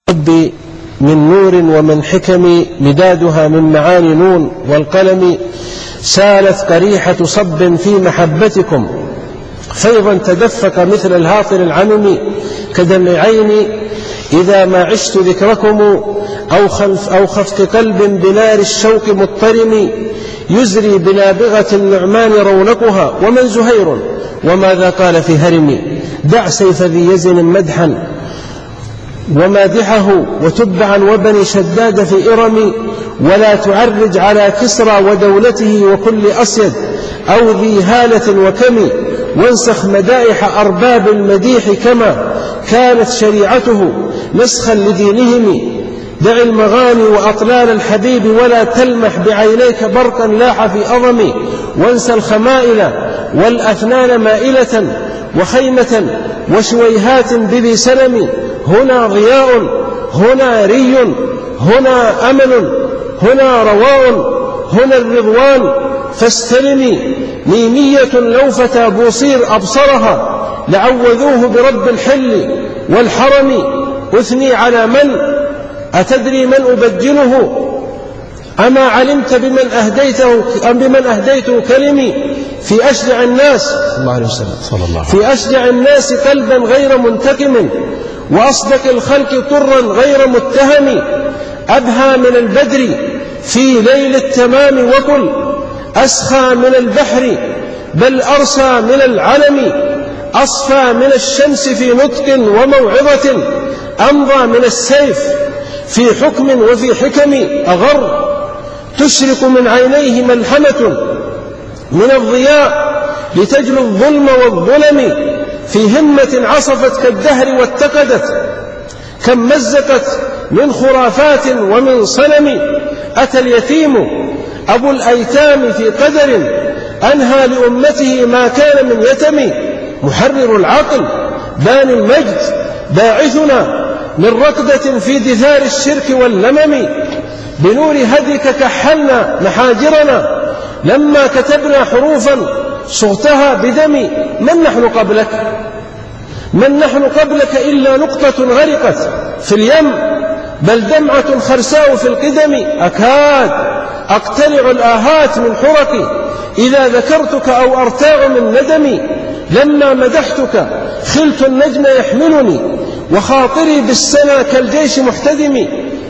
ربي من نور ومن حكم مدادها من معاني نون والقلم سالت قريحة صب في محبتكم فيضا تدفق مثل الهاطل العمم كدمع عيني إذا ما عشت ذكركم أو خفق قلب بنار الشوق مضطرم يزري بنابغة النعمان رونقها ومن زهير وماذا قال في هرم دع سيف ذي يزن مدحا ومادحه وتبعا وبني شداد في إرم ولا تعرج على كسرى ودولته وكل أسيد أو ذي هالة وكم وانسخ مدائح أرباب المديح كما كانت شريعته نسخا لدينهم دع المغاني وأطلال الحبيب ولا تلمح بعينيك برقا لاح في أظم وانسى الخمائل والأفنان مائلة وخيمة وشويهات بذي سلم هنا ضياء هنا ري هنا أمل هنا رواء هنا الرضوان فاستلمي ميمية لو فتى بوصير أبصرها لعوذوه برب الحل والحرم أثني على من أتدري من أبجله أما علمت بمن أهديته كلمي في أشجع الناس في أشجع الناس قلبا غير منتقم وأصدق الخلق طرا غير متهم أبهى من البدر في ليل التمام وكل أسخى من البحر بل أرسى من العلم أصفى من الشمس في نطق وموعظة أمضى من السيف في حكم وفي حكم أغر تشرق من عينيه ملحمة من الضياء لتجلو الظلم والظلم في همة عصفت كالدهر واتقدت كم مزقت من خرافات ومن صنم أتى اليتيم أبو الأيتام في قدر أنهى لأمته ما كان من يتم محرر العقل بان المجد باعثنا من ركضة في دثار الشرك واللمم بنور هديك كحلنا محاجرنا لما كتبنا حروفا صغتها بدم من نحن قبلك إلا نقطة غرقت في اليم بل دمعة خرساء في القدم أكاد أقتلع الآهات من حرقي إذا ذكرتك أو أرتاع من ندمي لما مدحتك خلت النجم يحملني وخاطري بالسنا كالجيش محتدم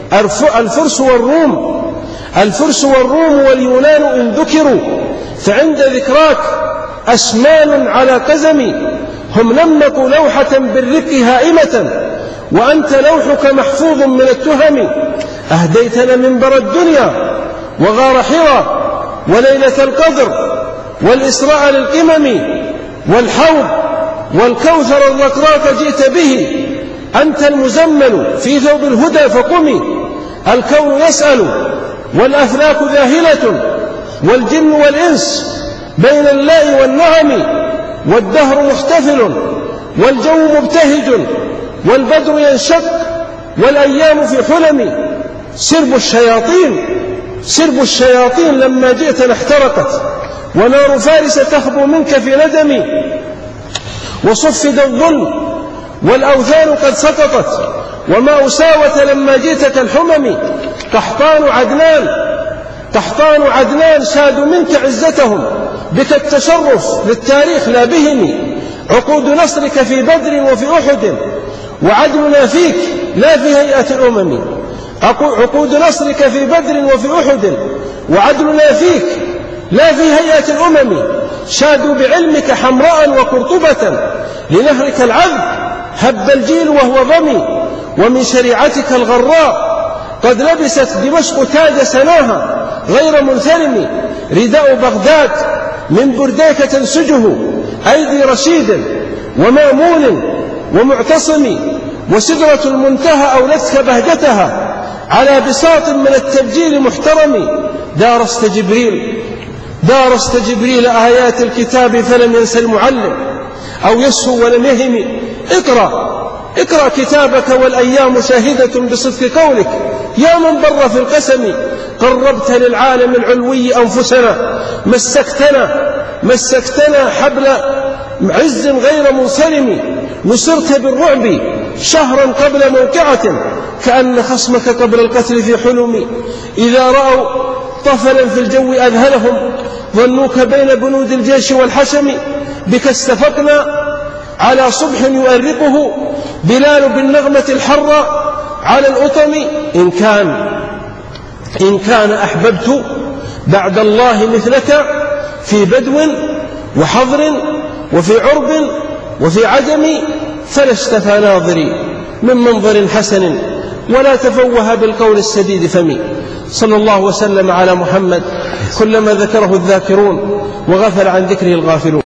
الفرس والروم واليونان إن ذكروا فعند ذكراك أسمان على قزم هم نمقوا لوحة بالرق هائمة وأنت لوحك محفوظ من التهم أهديتنا منبر الدنيا وغار حرى وليلة القدر والإسراء للقمم والحوض والكوثر الرقراق جئت به أنت المزمل في ثوب الهدى فقمي الكون يسأل والأفلاك ذاهلة والجن والإنس بين الليل والنعم والدهر محتفل والجو مبتهج والبدر ينشق والأيام في حلم سرب الشياطين لما جئتنا احترقت ونار فارس تخبو منك في ندم وصفد الظلم والأوثان قد سقطت وما أساوة لما جئتك الحمم قحطان عدنان شادوا منك عزتهم بك التشرف للتاريخ لا بهم عقود نصرك في بدر وفي أحد وعدلنا فيك لا في هيئة الأمم عقود نصرك في بدر وفي أحد وعدلنا فيك لا في هيئة الأمم شادوا بعلمك حمراء وقرطبة لنهرك العذب هب الجيل وهو ضمي ومن شريعتك الغراء قد لبست دمشق تاج سناها غير منثرم رداء بغداد من برديك تنسجه أيدي رشيد ومامون ومعتصم وسدرة المنتهى أولتك بهجتها على بساط من التبجيل محترم دارست جبريل آيات الكتاب فلم ينسى المعلم أو يسهو ولم يهم اقرأ كتابك والأيام شاهدة بصدق قولك يا من بر في القسم قربت للعالم العلوي أنفسنا مسكتنا حبل عز غير منصرم نصرت بالرعب شهرا قبل موقعة، كأن خصمك قبل القتل في حلم. إذا رأوا طفلا في الجو أذهلهم، ظنوك بين بنود الجيش والحشم. بك استفقنا على صبح يؤرقه بلال بالنغمة الحرة على الأطم. إن كان أحببت بعد الله مثلك في بدو وحضر وفي عرب وفي عجم، فلا اشتفى ناظري من منظر حسن ولا تفوه بالقول السديد فمي. صلى الله وسلم على محمد كلما ذكره الذاكرون وغفل عن ذكره الغافلون.